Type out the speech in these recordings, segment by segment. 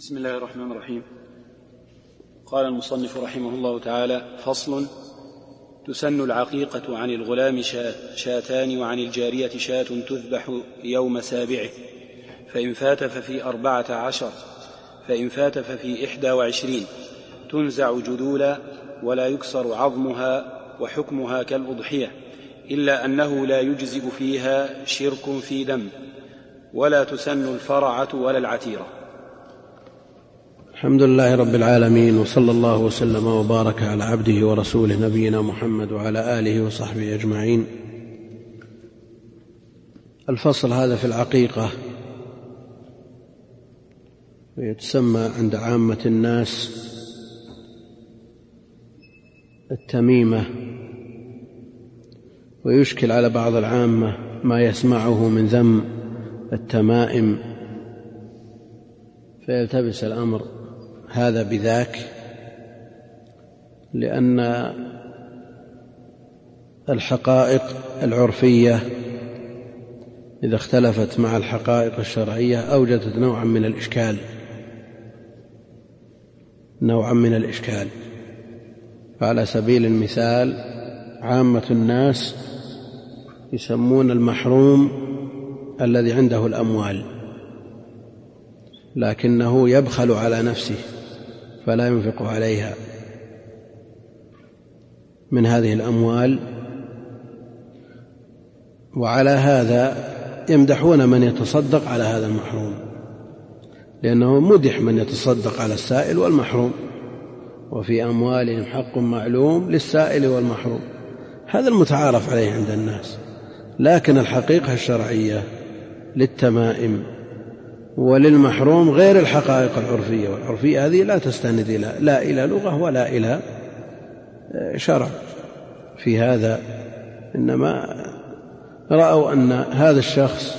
بسم الله الرحمن الرحيم. قال المصنف رحمه الله تعالى: فصل. تسن العقيقة عن الغلام شاتان وعن الجارية شاة تذبح يوم سابعه، فإن فات ففي 14، فإن فات ففي 21. تنزع جدولا ولا يكسر عظمها، وحكمها كالأضحية، إلا أنه لا يجزئ فيها شرك في دم، ولا تسن الفرعة ولا العتيرة. الحمد لله رب العالمين، وصلى الله وسلم وبارك على عبده ورسوله نبينا محمد وعلى آله وصحبه أجمعين. الفصل هذا في العقيقة، ويتسمى عند عامة الناس التميمة، ويشكل على بعض العامة ما يسمعه من ذم التمائم، فيلتبس الأمر هذا بذاك، لأن الحقائق العرفية إذا اختلفت مع الحقائق الشرعية أوجدت نوعا من الإشكال. فعلى سبيل المثال، عامة الناس يسمون المحروم الذي عنده الأموال لكنه يبخل على نفسه فلا ينفق عليها من هذه الأموال، وعلى هذا يمدحون من يتصدق على هذا المحروم، لأنه مدح من يتصدق على السائل والمحروم، وفي أموالهم حق معلوم للسائل والمحروم. هذا المتعارف عليه عند الناس. لكن الحقيقة الشرعية للتمائم وللمحروم غير الحقائق العرفية، والعرفية هذه لا تستند لا إلى لغة ولا إلى شرع في هذا، إنما رأوا أن هذا الشخص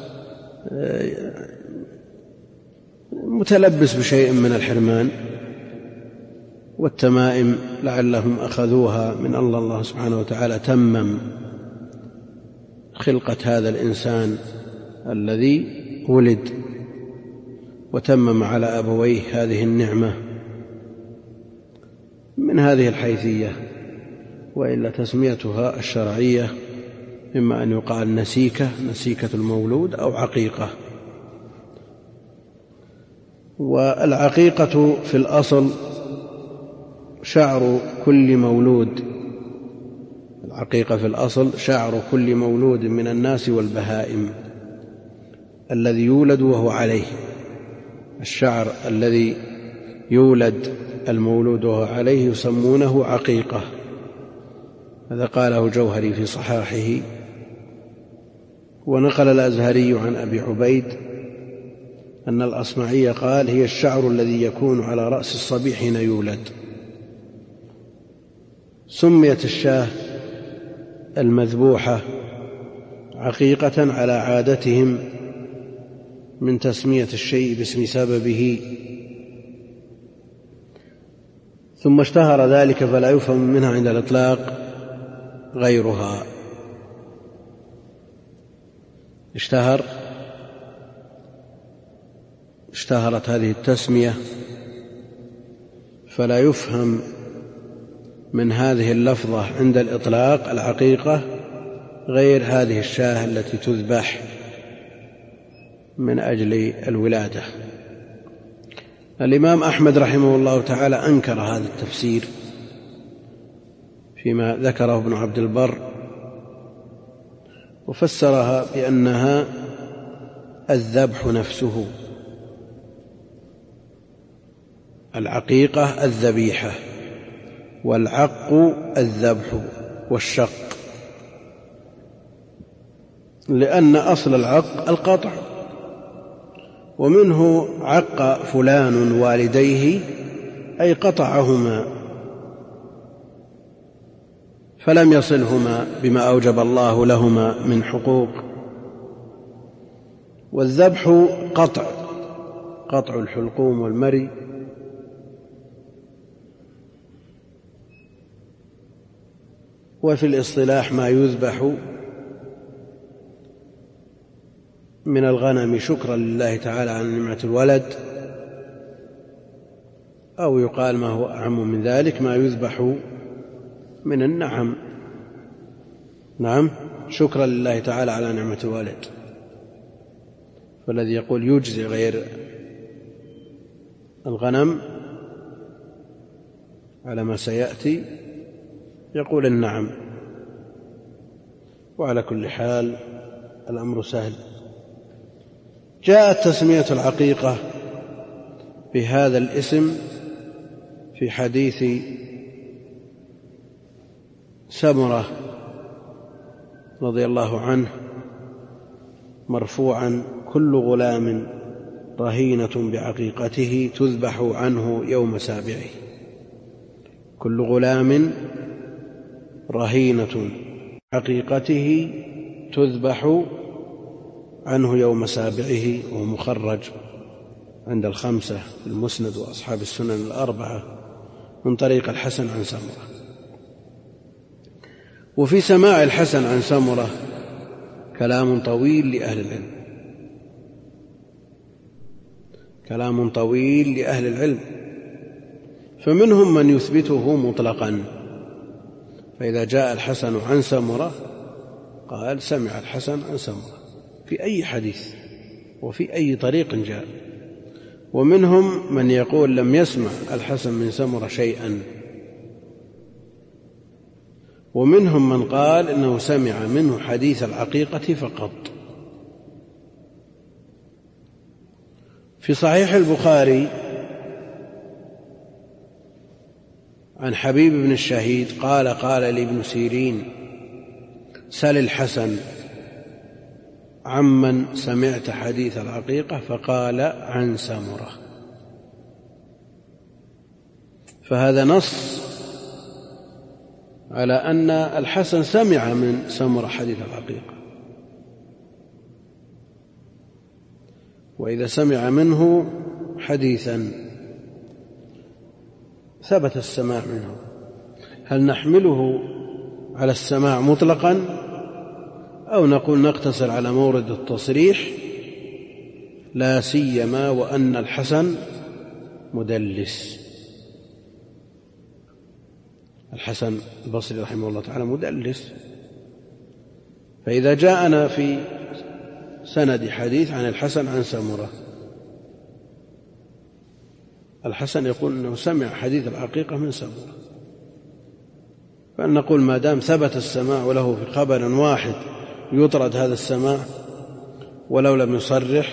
متلبس بشيء من الحرمان، والتمائم لعلهم أخذوها من الله سبحانه وتعالى تمم خلقة هذا الإنسان الذي ولد، وتمم على أبويه هذه النعمة من هذه الحيثية. وإلا تسميتها الشرعية إما أن يقال نسيكة المولود أو عقيقة. والعقيقة في الأصل شعر كل مولود، العقيقة في الأصل شعر كل مولود من الناس والبهائم الذي يولد وهو عليه. الشعر الذي يولد المولود وهو عليه يسمونه عقيقة. هذا قاله جوهري في صحاحه. ونقل الأزهري عن أبي عبيد أن الأصمعي قال: هي الشعر الذي يكون على رأس الصبي حين يولد. سميت الشاة المذبوحة عقيقة على عادتهم من تسمية الشيء باسم سببه، ثم اشتهر ذلك فلا يفهم منها عند الإطلاق غيرها. اشتهرت هذه التسمية فلا يفهم من هذه اللفظة عند الإطلاق العقيقة غير هذه الشاة التي تذبح من أجل الولادة. الإمام أحمد رحمه الله تعالى أنكر هذا التفسير فيما ذكره ابن عبد البر، وفسرها بأنها الذبح نفسه. العقيقة الذبيحة، والعق الذبح والشق، لأن أصل العق القطع، ومنه عق فلان والديه أي قطعهما فلم يصلهما بما أوجب الله لهما من حقوق. والذبح قطع الحلقوم والمري، وفي الاصطلاح ما يذبح من الغنم شكرا لله تعالى على نعمة الولد، أو يقال ما هو أعم من ذلك ما يذبح من النعم. نعم، شكرا لله تعالى على نعمة الوالد. فالذي يقول يجزي غير الغنم على ما سيأتي يقول النعم. وعلى كل حال الأمر سهل. جاءت تسمية العقيقة بهذا الاسم في حديث سمرة رضي الله عنه مرفوعا: كل غلام رهينة بعقيقته تذبح عنه يوم سابعه. كل غلام رهينة عقيقته تذبح عنه يوم سابعه. ومخرج عند الخمسة في المسند وأصحاب السنن الأربعة من طريق الحسن عن سمرة. وفي سماع الحسن عن سمرة كلام طويل لأهل العلم، كلام طويل لأهل العلم، فمنهم من يثبته مطلقا، فإذا جاء الحسن عن سمرة قال سمع الحسن عن سمرة في أي حديث وفي أي طريق جاء. ومنهم من يقول لم يسمع الحسن من سمرة شيئا. ومنهم من قال إنه سمع منه حديث العقيقة فقط. في صحيح البخاري عن حبيب بن الشهيد قال لي ابن سيرين: سل الحسن عمن سمعت حديث العقيقة، فقال عن سمرة. فهذا نص على أن الحسن سمع من سمرة حديث العقيقة، وإذا سمع منه حديثا ثبت السماع منه، هل نحمله على السماع مطلقا أو نقول نقتصر على مورد التصريح، لا سيما وأن الحسن مدلس؟ الحسن البصري رحمه الله تعالى مدلس، فإذا جاءنا في سند حديث عن الحسن عن سمرة، الحسن يقول أنه سمع حديث العقيقة من سمرة، فنقول ما دام ثبت السماع له في خبر واحد يطرد هذا السماع ولو لم يصرح،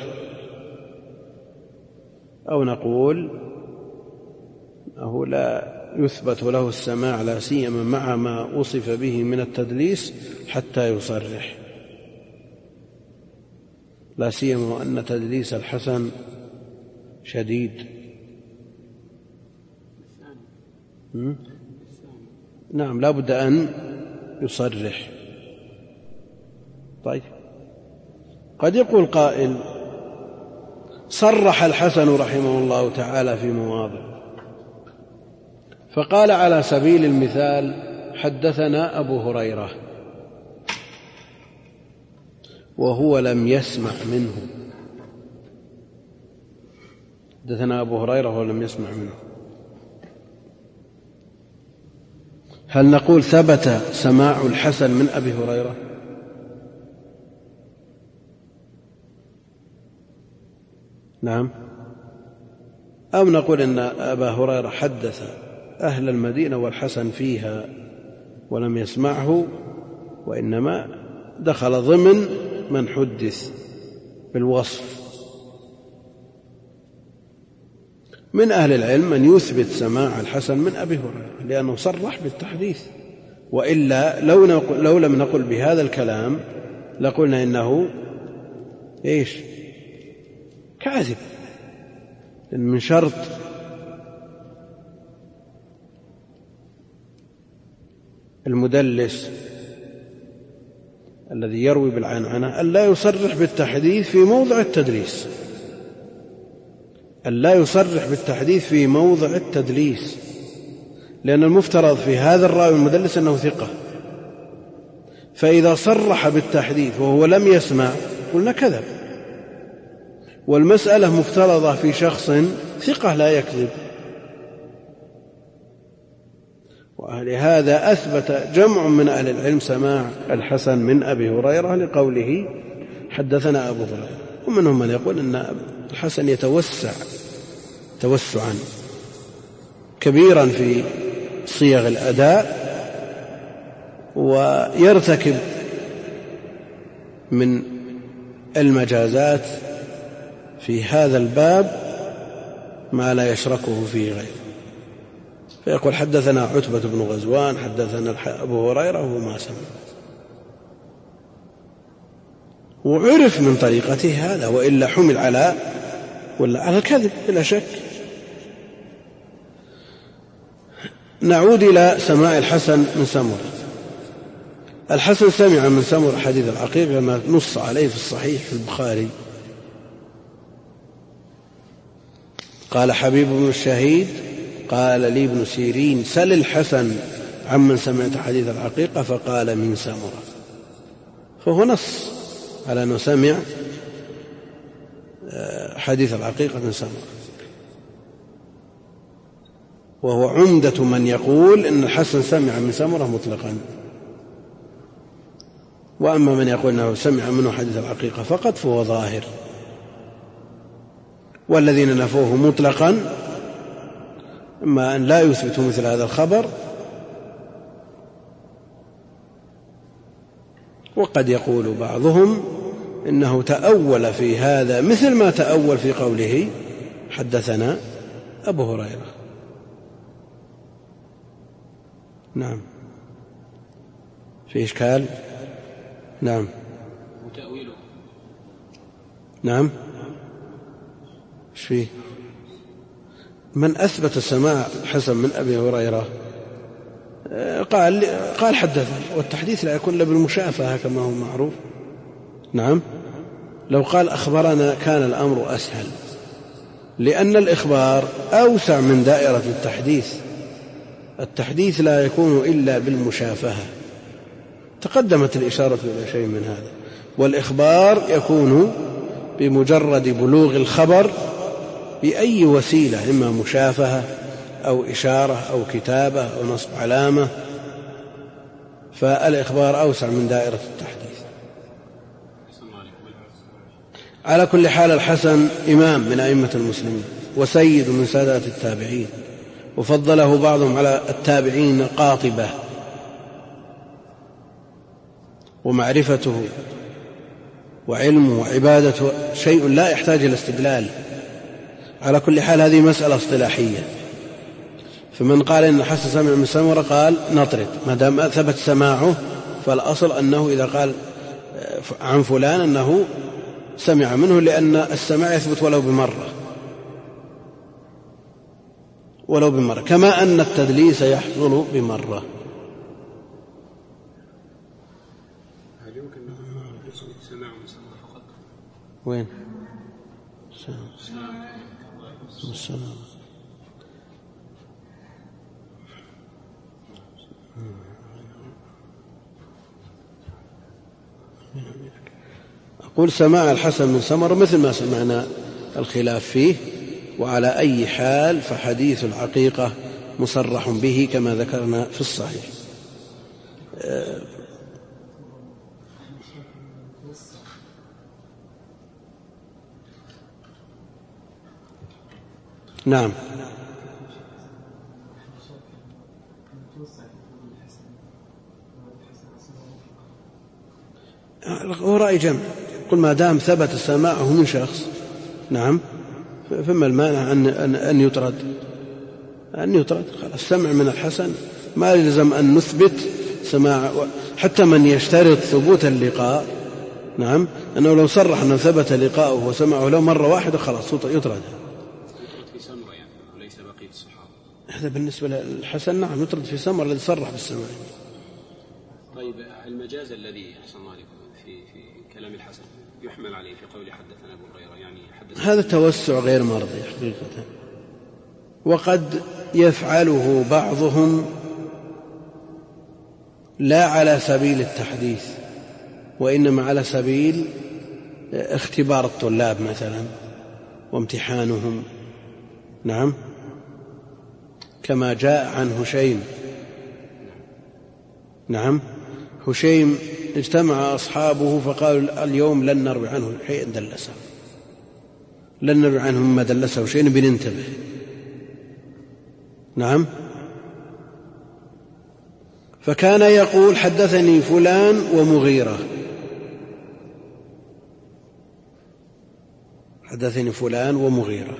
أو نقول أنه لا يثبت له السماع لا سيما مع ما وصف به من التدليس حتى يصرح، لا سيما وأن تدليس الحسن شديد. نعم، لا بد أن يصرح. طيب، قد يقول قائل: صرح الحسن رحمه الله تعالى في مواضع، فقال على سبيل المثال: حدثنا أبو هريرة، وهو لم يسمع منه. حدثنا أبو هريرة وهو لم يسمع منه، هل نقول ثبت سماع الحسن من أبي هريرة؟ نعم، أو نقول إن أبا هريرة حدث أهل المدينة والحسن فيها ولم يسمعه، وإنما دخل ضمن من حدث بالوصف. من أهل العلم من يثبت سماع الحسن من أبي هريرة لأنه صرح بالتحديث، وإلا لو لم نقل بهذا الكلام لقلنا إنه كاذب. من شرط المدلس الذي يروي بالعنعنة أن لا يصرح بالتحديث في موضع التدليس، أن لا يصرح بالتحديث في موضع التدليس، لأن المفترض في هذا الراوي المدلس أنه ثقة، فإذا صرح بالتحديث وهو لم يسمع قلنا كذب. والمسألة مفترضة في شخص ثقة لا يكذب، ولهذا أثبت جمع من أهل العلم سماع الحسن من أبي هريرة لقوله حدثنا أبو هريرة، ومنهم من يقول أن الحسن يتوسع توسعا كبيرا في صيغ الأداء، ويرتكب من المجازات في هذا الباب ما لا يشركه فيه غيره، فيقول حدثنا عتبة بن غزوان حدثنا أبو هريرة وهو ما سمع، وعرف من طريقته هذا، وإلا حمل على الكذب بلا شك. نعود إلى سماع الحسن من سمرة. الحسن سمع من سمرة حديث العقيق كما نص عليه في الصحيح في البخاري. قال حبيب بن الشهيد قال لي ابن سيرين سل الحسن عمن سمعت حديث العقيقة، فقال من سمرة، فهو نص على أنه سمع حديث العقيقة من سمرة، وهو عمدة من يقول إن الحسن سمع من سمرة مطلقا. وأما من يقول أنه سمع منه حديث العقيقة فقط فهو ظاهر، والذين نفوه مطلقا إما أن لا يثبتوا مثل هذا الخبر، وقد يقول بعضهم إنه تأول في هذا مثل ما تأول في قوله حدثنا أبو هريرة. نعم في إشكال. نعم وتأويله. نعم ايش فيه؟ من أثبت السماع حسن من أبي هريرة قال حدثنا، والتحديث لا يكون إلا بالمشافهة كما هو معروف. نعم لو قال أخبرنا كان الأمر أسهل، لأن الإخبار أوسع من دائرة التحديث. التحديث لا يكون إلا بالمشافهة، تقدمت الإشارة إلى شيء من هذا، والإخبار يكون بمجرد بلوغ الخبر بأي وسيلة، إما مشافهة أو إشارة أو كتابة أو نصب علامة، فالإخبار أوسع من دائرة التحديث. على كل حال الحسن إمام من أئمة المسلمين وسيد من سادات التابعين، وفضله بعضهم على التابعين قاطبة، ومعرفته وعلمه وعبادته شيء لا يحتاج إلى استدلال. على كل حال هذه مسألة اصطلاحية، فمن قال إن الحسن سمع من سمرة قال نطرد، ما دام ثبت سماعه فالأصل أنه إذا قال عن فلان أنه سمع منه، لأن السماع يثبت ولو بمرة، كما أن التدليس يحصل بمرة. هل يمكن سماع من سمرة فقط؟ وين؟ السلام. أقول سماع الحسن من سمرة مثل ما سمعنا الخلاف فيه، وعلى أي حال فحديث العقيقة مصرح به كما ذكرنا في الصحيح. نعم هو رأي جمع، قل ما دام ثبت سماعه من شخص نعم فما المانع أن يطرد خلاص. السمع من الحسن ما يلزم أن نثبت سماع، حتى من يشترط ثبوت اللقاء نعم أنه لو صرح أنه ثبت لقاؤه وسمعه له مرة واحدة خلاص يطرد في سمرة يعني وليس بقية الصحابة. هذا بالنسبة للحسن نعم يطرد في سمرة الذي صرح بالسماع. طيب المجاز الذي أحسن الله في كلام الحسن يحمل عليه في قول حدثنا أبو هريرة، يعني هذا توسع غير مرضي حقيقة، وقد يفعله بعضهم لا على سبيل التحديث، وإنما على سبيل اختبار الطلاب مثلا وامتحانهم. نعم كما جاء عن هشيم نعم. هشيم اجتمع أصحابه فقالوا اليوم لن نروي عنه شيئا دلسه، لن نروي عنه مما دلسه شيئا بننتبه. نعم. فكان يقول حدثني فلان ومغيرة، حدثني فلان ومغيرة.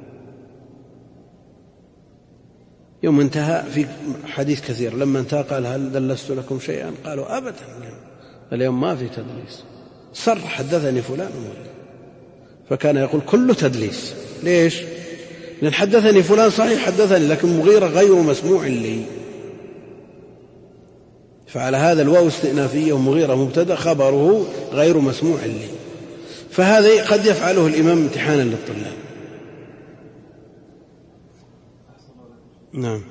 يوم انتهى في حديث كثير، لما انتهى قال هل دلست لكم شيئا؟ قالوا أبدا، اليوم ما في تدليس، صر حدثني فلان ومغيرة. فكان يقول كله تدليس. ليش؟ لأن حدثني فلان صحيح حدثني، لكن مغيرة غير مسموع لي، فعلى هذا الواو استئنافية ومغيرة مبتدأ خبره غير مسموع لي. فهذا قد يفعله الإمام امتحانا للطلاب. نعم.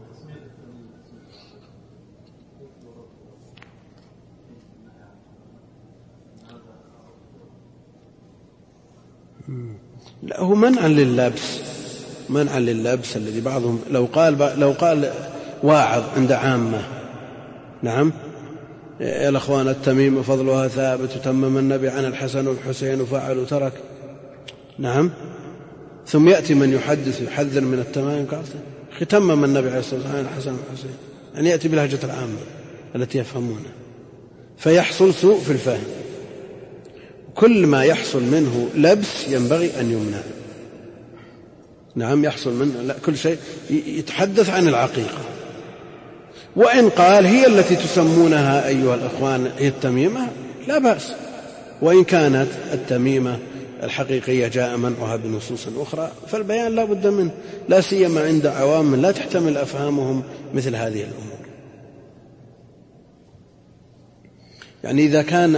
لا، هو منعا لللبس، منعا لللبس الذي بعضهم لو قال واعظ عند عامة، نعم، يا الأخوان التميم فضلها ثابت وتمم النبي عن الحسن والحسين وفعل وترك، نعم، ثم يأتي من يحدث يحذر من التمام قال تمم النبي عليه الصلاة والسلام عن الحسن والحسين، يعني يأتي بلهجة العامة التي يفهمونها، فيحصل سوء في الفهم. كل ما يحصل منه لبس ينبغي أن يمنع. نعم، يحصل منه لا كل شيء يتحدث عن العقيقة، وإن قال هي التي تسمونها أيها الأخوان هي التميمة لا بأس، وإن كانت التميمة الحقيقية جاء منعها بنصوص أخرى فالبيان لا بد منه، لا سيما عند عوام لا تحتمل أفهامهم مثل هذه الأمور. يعني إذا كان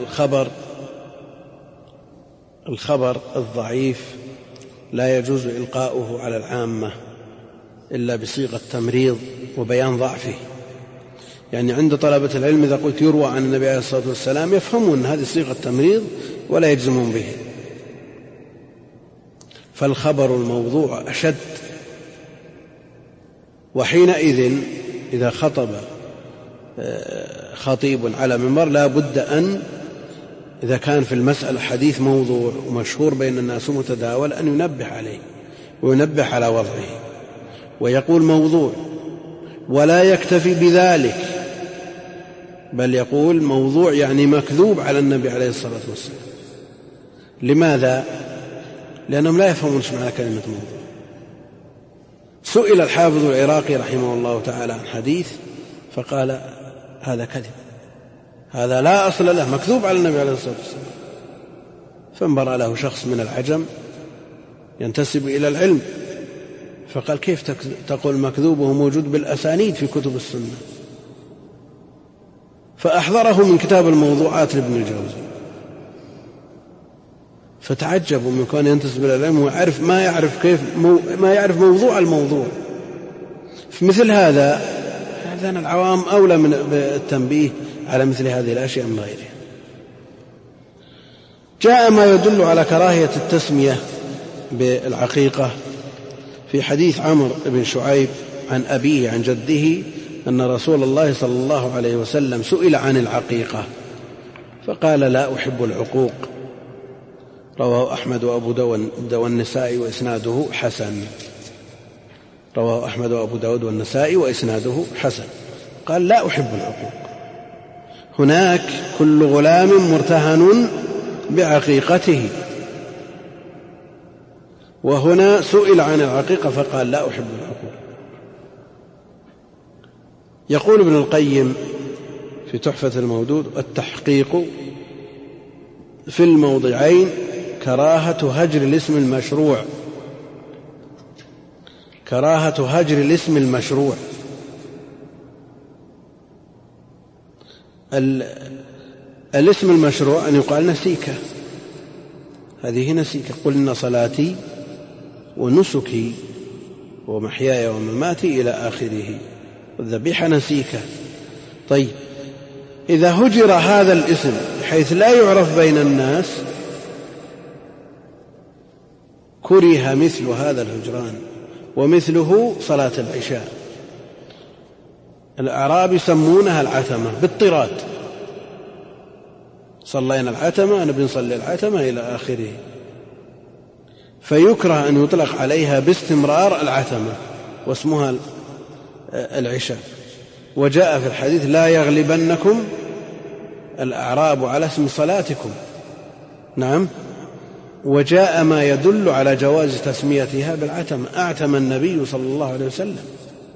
الخبر الضعيف لا يجوز إلقاؤه على العامة إلا بصيغة تمريض وبيان ضعفه، يعني عند طلبة العلم إذا قلت يروى عن النبي عليه الصلاة والسلام يفهمون هذه صيغة تمريض ولا يجزمون به. فالخبر الموضوع أشد، وحينئذ إذا خطب خطيب على منبر لا بد أن إذا كان في المسألة حديث موضوع ومشهور بين الناس متداول أن ينبه عليه وينبه على وضعه ويقول موضوع، ولا يكتفي بذلك بل يقول موضوع يعني مكذوب على النبي عليه الصلاة والسلام. لماذا؟ لأنهم لا يفهمون معنى كلمة موضوع. سئل الحافظ العراقي رحمه الله تعالى عن حديث فقال هذا كذب، هذا لا أصل له، مكذوب على النبي عليه الصلاة والسلام. فانبرأ له شخص من العجم ينتسب إلى العلم فقال كيف تقول مكذوب وهو موجود بالأسانيد في كتب السنة؟ فأحضره من كتاب الموضوعات لابن الجوزي، فتعجبوا من كون ينتسب إلى العلم ويعرف ما يعرف موضوع الموضوع. في مثل هذا العوام أولى من التنبيه على مثل هذه الأشياء من غيرها. جاء ما يدل على كراهية التسمية بالعقيقة في حديث عمرو بن شعيب عن أبيه عن جده أن رسول الله صلى الله عليه وسلم سئل عن العقيقة فقال لا أحب العقوق، رواه أحمد وأبو داود والنسائي وإسناده حسن. رواه أحمد وأبو داود والنسائي وإسناده حسن. قال لا أحب العقوق. هناك كل غلام مرتهن بعقيقته، وهنا سئل عن العقيقة فقال لا أحب العقوق. يقول ابن القيم في تحفة المودود التحقيق في الموضعين كراهة هجر الاسم المشروع، كراهة هجر الاسم المشروع. الاسم المشروع أن يقال نسيكة، هذه نسيكة، قل إن صلاتي ونسكي ومحياي ومماتي إلى آخره، والذبيحة نسيكة. طيب إذا هجر هذا الاسم حيث لا يعرف بين الناس كره مثل هذا الهجران، ومثله صلاة العشاء. الأعراب يسمونها العتمة بالطراد، صلينا العتمة، نبي نصلي العتمة إلى آخره، فيكره أن يطلق عليها باستمرار العتمة واسمها العشاء. وجاء في الحديث لا يغلبنكم الأعراب على اسم صلاتكم. نعم. وجاء ما يدل على جواز تسميتها بالعتمة، أعتم النبي صلى الله عليه وسلم.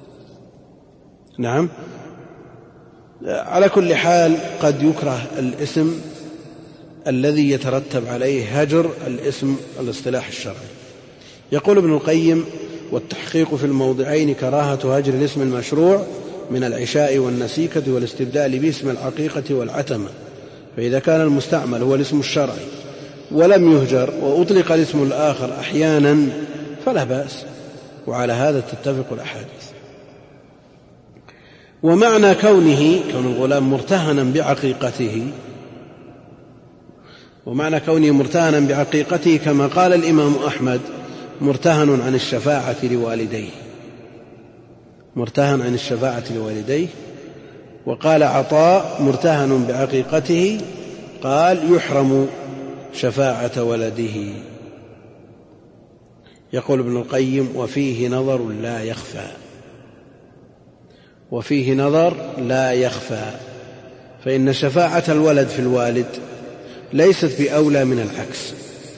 نعم. على كل حال قد يكره الاسم الذي يترتب عليه هجر الاسم الاصطلاح الشرعي. يقول ابن القيم: والتحقيق في الموضعين كراهة هجر الاسم المشروع من العشاء والنسيكة والاستبدال باسم العقيقة والعتمة، فإذا كان المستعمل هو الاسم الشرعي ولم يهجر وأطلق الاسم الآخر أحيانا فلا بأس، وعلى هذا تتفق الأحاديث. ومعنى كون الغلام مرتهنا بعقيقته، ومعنى كونه مرتهنا بعقيقته كما قال الإمام أحمد: مرتهن عن الشفاعة لوالديه، مرتهن عن الشفاعة لوالديه. وقال عطاء: مرتهن بعقيقته، قال يحرم شفاعة ولده. يقول ابن القيم: وفيه نظر لا يخفى، وفيه نظر لا يخفى، فإن شفاعة الولد في الوالد ليست بأولى من العكس.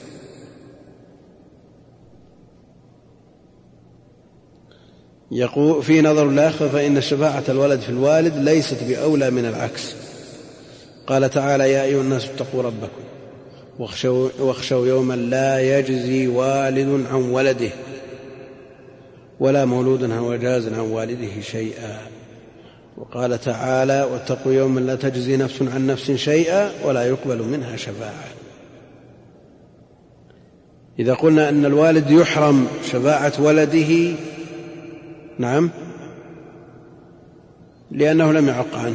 يقول في نظر لا يخفى فإن شفاعة الولد في الوالد ليست بأولى من العكس. قال تعالى: يا أيها الناس اتقوا ربكم واخشوا يوما لا يجزي والد عن ولده ولا مولود هو جاز عن والده شيئا. وقال تعالى: واتقوا يوما لا تجزي نفس عن نفس شيئا ولا يقبل منها شفاعة. إذا قلنا أن الوالد يحرم شفاعة ولده، نعم، لأنه لم يعق عنه،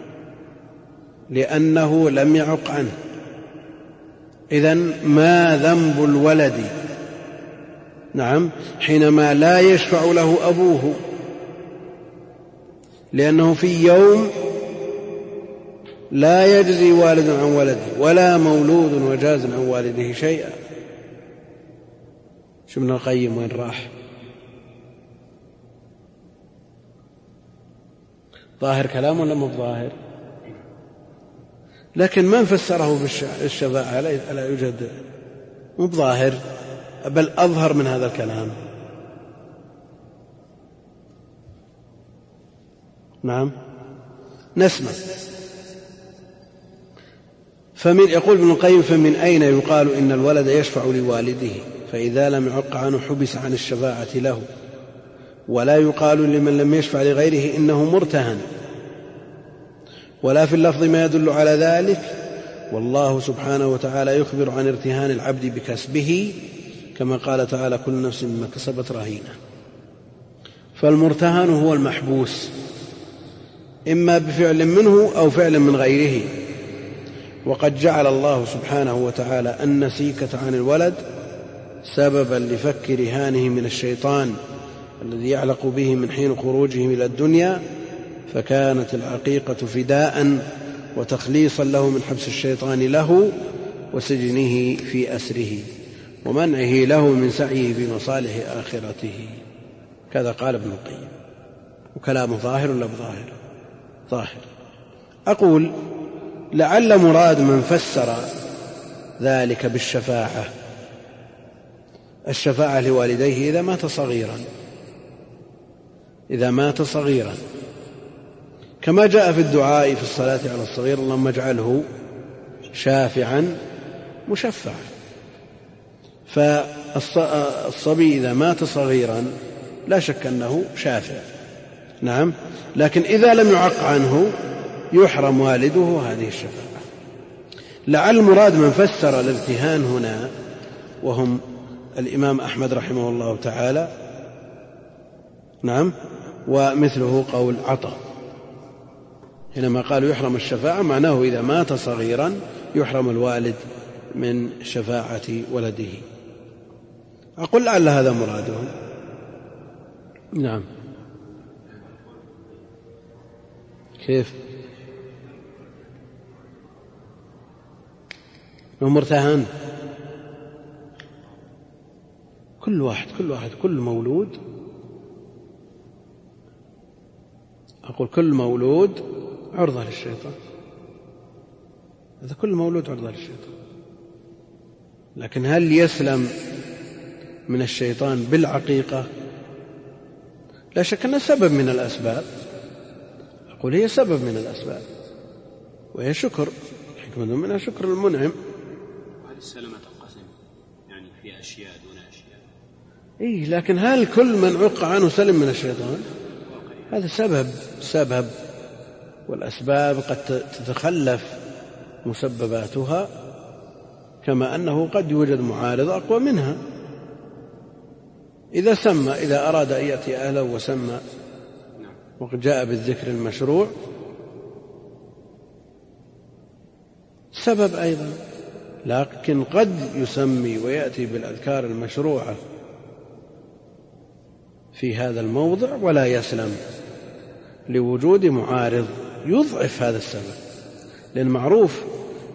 لأنه لم يعق عنه. إذن ما ذنب الولد، نعم، حينما لا يشفع له أبوه، لأنه في يوم لا يجزي والد عن ولده ولا مولود وجاز عن والده شيئا. شو ابن القيم وين راح؟ ظاهر كلام ولا مو ظاهر؟ لكن من فسره بالشفاعة لا يوجد، مو ظاهر، بل أظهر من هذا الكلام. نعم، نسمع. يقول ابن القيم: فمن أين يقال إن الولد يشفع لوالده؟ فإذا لم يعق عنه حبس عن الشفاعة له، ولا يقال لمن لم يشفع لغيره إنه مرتهن، ولا في اللفظ ما يدل على ذلك. والله سبحانه وتعالى يخبر عن ارتهان العبد بكسبه، كما قال تعالى: كل نفس بما كسبت رهينة. فالمرتهن هو المحبوس، إما بفعل منه أو فعل من غيره. وقد جعل الله سبحانه وتعالى النسيكة عن الولد سببا لفك رهانه من الشيطان الذي يعلق به من حين خروجه إلى الدنيا، فكانت العقيقة فداء وتخليصا له من حبس الشيطان له وسجنه في أسره ومنعه له من سعيه بمصالح آخرته. كذا قال ابن القيم. وكلامه ظاهر ولا بظاهر؟ ظاهر. أقول: لعل مراد من فسر ذلك بالشفاعة الشفاعة لوالديه إذا مات صغيرا، إذا مات صغيرا، كما جاء في الدعاء في الصلاة على الصغير: اللهم اجعله شافعا مشفعا. فالصبي إذا مات صغيرا لا شك أنه شافع، نعم، لكن إذا لم يعق عنه يحرم والده هذه الشفاعة. لعل مراد من فسر الارتهان هنا وهم الإمام أحمد رحمه الله تعالى، نعم، ومثله قول عطاء، حينما قالوا يحرم الشفاعة معناه إذا مات صغيرا يحرم الوالد من شفاعة ولده. أقول لعل هذا مرادهم. نعم. كيف؟ مرتهن. كل مولود، أقول كل مولود عرضة للشيطان، هذا كل مولود عرضة للشيطان. لكن هل يسلم من الشيطان بالعقيقة؟ لا شك أنها سبب من الأسباب، أقول هي سبب من الأسباب، وهي شكر، حكمة منها شكر المنعم. وهل السلامة تنقسم يعني في أشياء دون أشياء؟ إيه، لكن هل كل من عق عنه سلم من الشيطان؟ هذا سبب، والأسباب قد تتخلف مسبباتها، كما أنه قد يوجد معارض أقوى منها. إذا أراد أن يأتي أهله وسمى وقد جاء بالذكر المشروع سبب أيضا، لكن قد يسمي ويأتي بالأذكار المشروعة في هذا الموضع ولا يسلم لوجود معارض يضعف هذا السبب. لأن معروف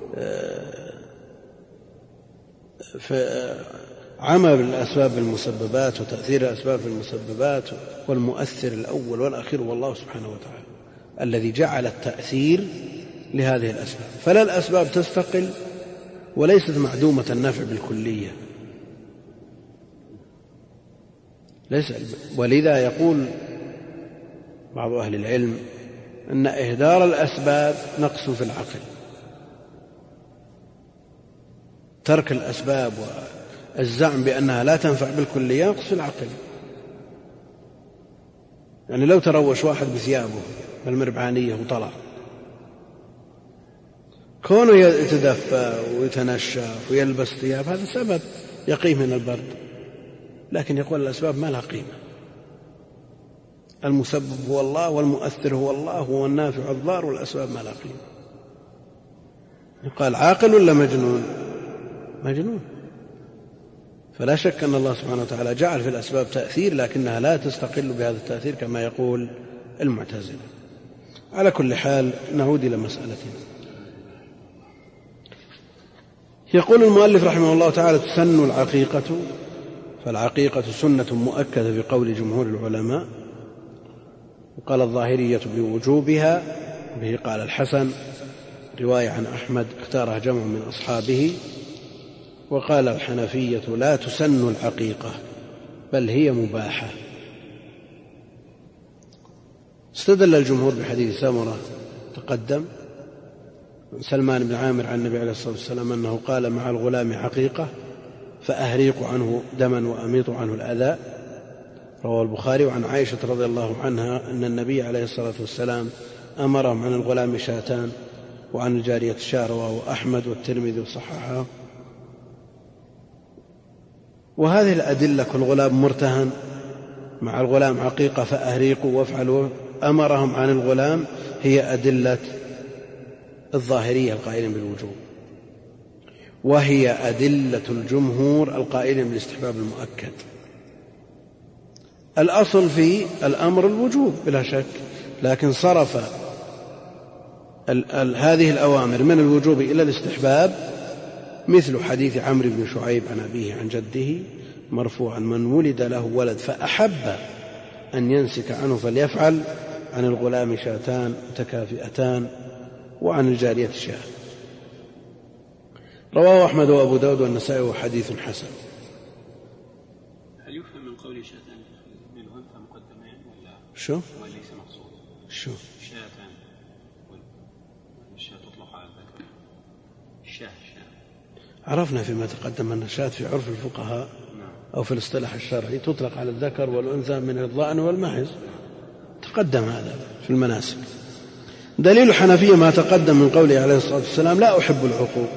عمل الأسباب المسببات وتأثير الأسباب المسببات، والمؤثر الأول والأخير والله سبحانه وتعالى الذي جعل التأثير لهذه الأسباب. فلا الأسباب تستقل وليست معدومة النفع بالكلية، ولذا يقول بعض أهل العلم أن إهدار الأسباب نقص في العقل. ترك الأسباب والزعم بأنها لا تنفع بالكلية نقص في العقل. يعني لو تروش واحد بثيابه بالمربعانية وطلع، كونه يتدفى ويتنشف ويلبس ثياب هذا سبب يقيه من البرد، لكن يقول الأسباب ما لها قيمة. المسبب هو الله، والمؤثر هو الله، هو النافع الضار، والأسباب ما لها قيمة. يقال عاقل ولا مجنون؟ مجنون. فلا شك أن الله سبحانه وتعالى جعل في الأسباب تأثير، لكنها لا تستقل بهذا التأثير كما يقول المعتزلة. على كل حال نعود إلى مسألتنا. يقول المؤلف رحمه الله تعالى: تسن العقيقة، فالعقيقة سنة مؤكدة بقول جمهور العلماء، وقال الظاهرية بوجوبها، به قال الحسن، رواية عن أحمد اختارها جمع من أصحابه، وقال الحنفية لا تسن العقيقة بل هي مباحة. استدل الجمهور بحديث سمرة تقدم سلمان بن عامر عن النبي عليه الصلاة والسلام أنه قال: مع الغلام عقيقة فأهريق عنه دما وأميط عنه الأذى، رواه البخاري. وعن عائشة رضي الله عنها أن النبي عليه الصلاة والسلام أمرهم عن الغلام شاتان وعن الجارية شاة، رواه أحمد والترمذي وصححه. وهذه الأدلة: كل غلام مرتهن، مع الغلام عقيقة فأهريقوا وافعلوا، أمرهم عن الغلام، هي أدلة الظاهرية القائلين بالوجوب، وهي أدلة الجمهور القائلين بالاستحباب المؤكد. الأصل في الأمر الوجوب بلا شك، لكن صرف هذه الأوامر من الوجوب إلى الاستحباب، مثل حديث عمرو بن شعيب عن أبيه عن جده مرفوعا: من ولد له ولد فأحب أن ينسك عنه فليفعل، عن الغلام شاتان متكافئتان، وعن الجارية شاة. رواه أحمد وأبو داود والنسائي وحديث حسن. هل يفهم من قول شاتان منه أنثى مقدمين ولا شو؟ وليس مقصود؟ شو؟ شاتان، والشاة تطلق على الذكر. شاة عرفنا فيما تقدم أن الشاة في عرف الفقهاء أو في الاصطلاح الشرعي تطلق على الذكر والأنثى من الضأن والماعز، تقدم هذا في المناسك. دليل الحنفية ما تقدم من قوله عليه الصلاة والسلام: لا أحب العقوق،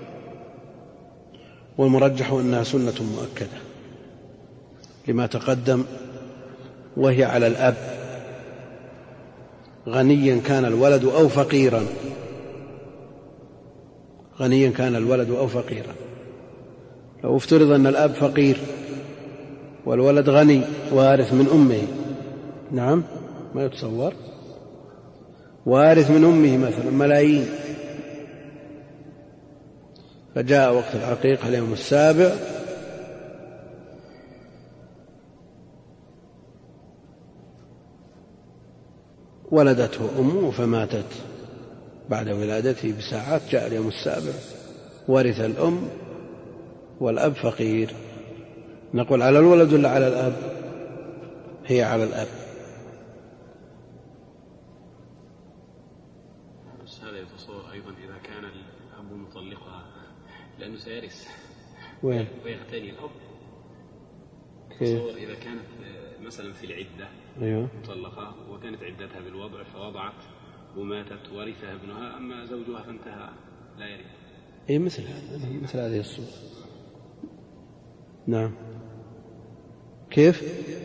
والمرجح أنها سنة مؤكدة لما تقدم، وهي على الأب غنيا كان الولد أو فقيرا، غنيا كان الولد أو فقيرا. لو افترض أن الأب فقير والولد غني وارث من أمه، نعم، ما يتصور، وارث من أمه مثلا ملايين، فجاء وقت العقيقة اليوم السابع ولدته أمه فماتت بعد ولادته بساعات، جاء اليوم السابع ورث الأم والأب فقير، نقول على الولد ولا على الأب؟ هي على الأب. بس هذا يتصور أيضا إذا كان الأب مطلقها لأنه سيرث وين؟ ويغتني الأب. يتصور إذا كانت مثلا في العدة أيوه. مطلقة وكانت عدتها بالوضع فوضعت وماتت ورثها ابنها، أما زوجها فانتهى لا يرث. إيه مثل هذا، مثل هذه الصورة. نعم. كيف؟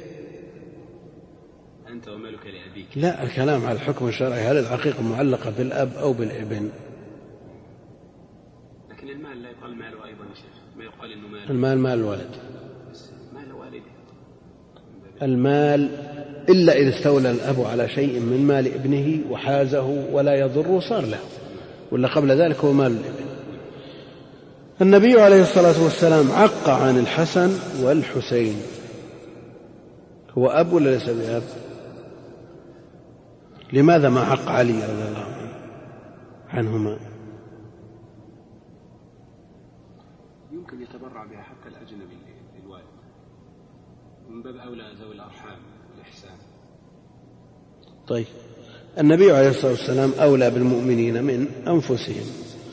أنت ومالك لأبيك. لا، الكلام على الحكم الشرعي، هل العقيقة معلقة بالأب أو بالابن؟ لكن المال لا يقال ماله أيضا يا شيخ، ما يقال إنه مال. المال مال الولد، مال والده. المال إلا إذا استولى الأب على شيء من مال ابنه وحازه ولا يضره صار له، ولا قبل ذلك هو مال الابن. النبي عليه الصلاة والسلام عق عن الحسن والحسين، هو أب ولا ليس بأب؟ لماذا ما عق علي رضي الله عنهما؟ يمكن يتبرع بها حتى الأجنبي للوالد، ومن باب أولى ذوي الأرحام والإحسان. طيب، النبي عليه الصلاة والسلام أولى بالمؤمنين من أنفسهم،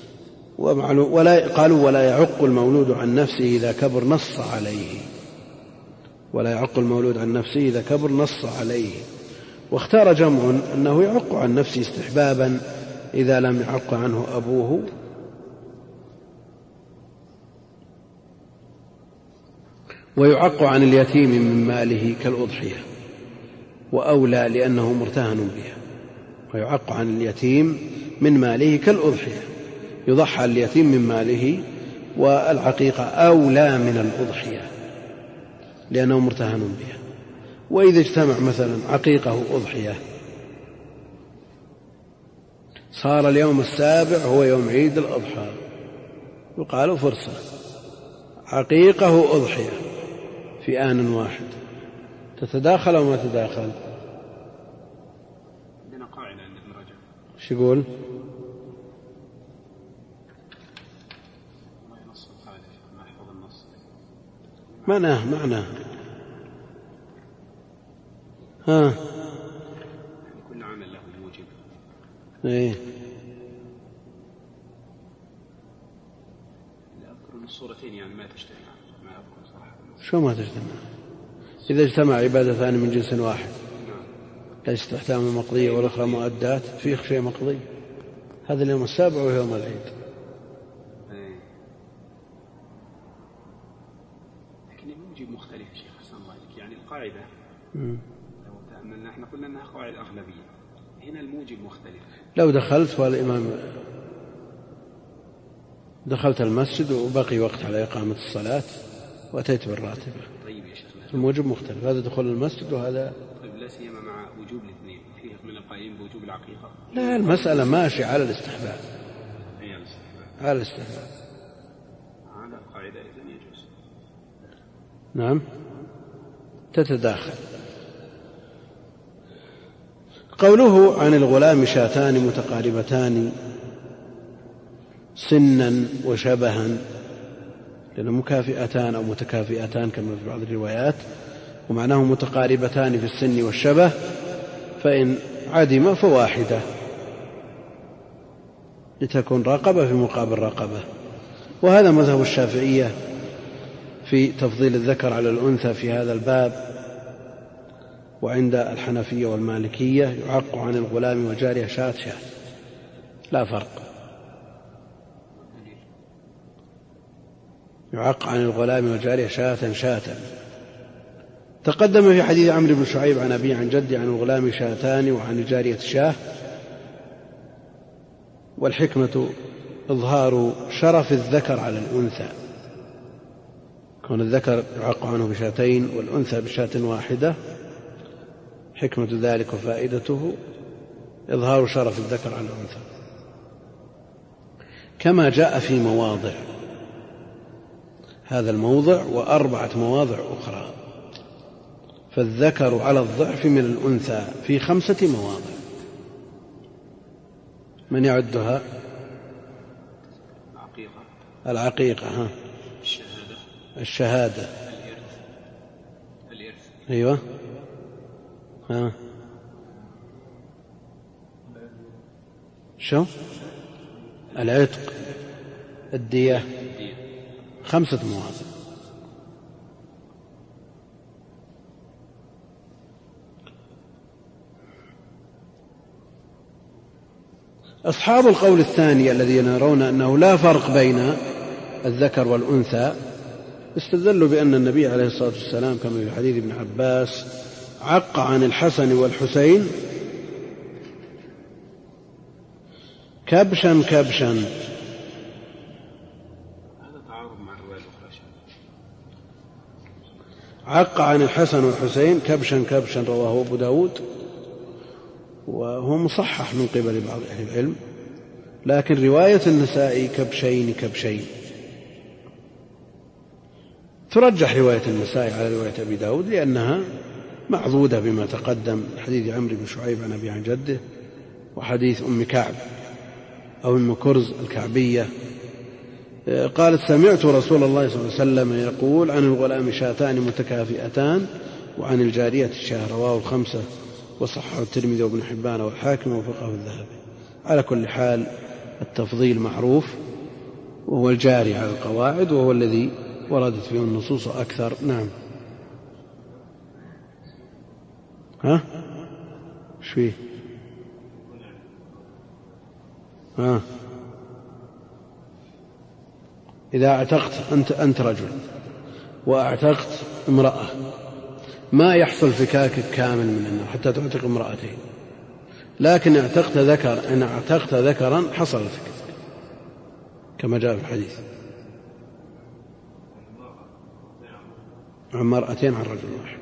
قالوا ولا يعق المولود عن نفسه إذا كبر نص عليه، ولا يعق المولود عن نفسه إذا كبر نص عليه. واختار جمع أنه يعق عن نفسه استحبابا إذا لم يعق عنه أبوه، ويعق عن اليتيم من ماله كالأضحية، وأولى لأنه مرتهن بها. ويعق عن اليتيم من ماله كالأضحية، يضحى اليتيم من ماله، والعقيقة أولى من الأضحية لأنه مرتهن بها. وإذا اجتمع مثلا عقيقة وأضحية صار اليوم السابع هو يوم عيد الأضحى، يقال فرصة عقيقة وأضحية في آن واحد، تتداخل أو ما تتداخل؟ عندنا قاعدة عند ابن رجب. شو يقول؟ معناه ها كل عمل له موجب. ايه، أذكر من الصورتين يعني ما تجتمع، ما أذكر صراحة. شو ما تجتمع؟ إذا اجتمع عبادتان من جنس واحد ليست إحداهما مقضية والأخرى مؤدات، فيه شيء مقضي. هذا اليوم السابع ويوم العيد. لكن الموجب مختلف يا شيخ حسن الله عليك، يعني القاعدة لو تأملنا احنا قلنا أنها قواعد أغلبية، هنا الموجب مختلف. لو دخلت والإمام دخلت المسجد وبقي وقت على إقامة الصلاة وأتيت بالراتبة، طيب يا شيخ الموجب مختلف، هذا دخول المسجد وهذا. طيب لا سيما مع وجوب الاثنين، فيه من القائلين بوجوب العقيقة. لا، المسألة ماشي على الاستحباب، على الاستحباب. على القاعدة إذن يجوز. نعم، تتداخل. قوله عن الغلام شاتان متقاربتان سنا وشبها، لأنه مكافئتان أو متكافئتان كما في بعض الروايات، ومعناه متقاربتان في السن والشبه، فإن عدم فواحدة لتكون رقبة في مقابل رقبة. وهذا مذهب الشافعية في تفضيل الذكر على الأنثى في هذا الباب. وعند الحنفية والمالكية يعق عن الغلام وجارية شاة، لا فرق، يعق عن الغلام وجارية شاة. تقدم في حديث عمرو بن شعيب عن أبي عن جدي عن الغلام شاتان وعن الجارية شاه. والحكمة إظهار شرف الذكر على الأنثى، كون الذكر يعق عنه بشاتين والأنثى بشاة واحدة، حكمة ذلك وفائدته إظهار شرف الذكر على الأنثى، كما جاء في مواضع، هذا الموضع و4 مواضع أخرى. فالذكر على الضعف من الأنثى في 5 مواضع. من يعدها؟ العقيقة، الشهادة، الإرث، أيوة، شو؟ العتق، الدية، 5 مواضع. أصحاب القول الثاني الذين يرون أنه لا فرق بين الذكر والأنثى استدلوا بأن النبي عليه الصلاة والسلام كما في حديث ابن عباس عق عن الحسن والحسين كبشا كبشا. هذا تعارض مع الرواية الأخرى. عق عن الحسن والحسين كبشا كبشا رواه أبو داود، وهو مصحح من قبل بعض أهل العلم، لكن رواية النسائي كبشين كبشين. ترجح رواية النسائي على رواية أبي داود لأنها معضودة بما تقدم، حديث عمرو بن شعيب عن أبي عن جده، وحديث أم كعب أو أم كرز الكعبية قالت سمعت رسول الله صلى الله عليه وسلم يقول عن الغلام شاتان متكافئتان وعن الجارية الشاه، رواه 5 وصححه الترمذي وابن حبان والحاكم ووفقه الذهبي. على كل حال التفضيل معروف، وهو الجاري على القواعد، وهو الذي وردت فيه النصوص أكثر. نعم. ايش فيه؟ إذا اعتقت أنت رجل واعتقت امرأة ما يحصل فكاك كامل من النار حتى تعتق امرأتين، لكن إن اعتقت ذكرا حصل الفكاك كما جاء في الحديث عن مرأتين عن رجل واحد،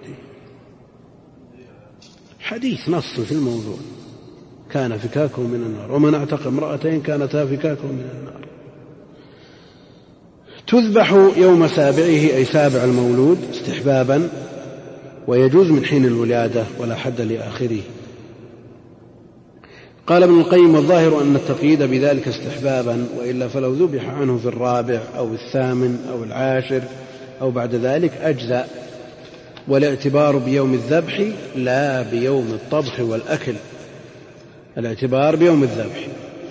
حديث نص في الموضوع كان فكاكه من النار، ومن اعتق امرأتين كانتا فكاكه من النار. تذبح يوم سابعه أي سابع المولود استحبابا، ويجوز من حين الولادة ولا حد لآخره. قال ابن القيم الظاهر أن التقييد بذلك استحبابا، وإلا فلو ذبح عنه في 4 أو 8 أو 10 أو بعد ذلك أجزاء، والاعتبار بيوم الذبح لا بيوم الطبخ والأكل. الاعتبار بيوم الذبح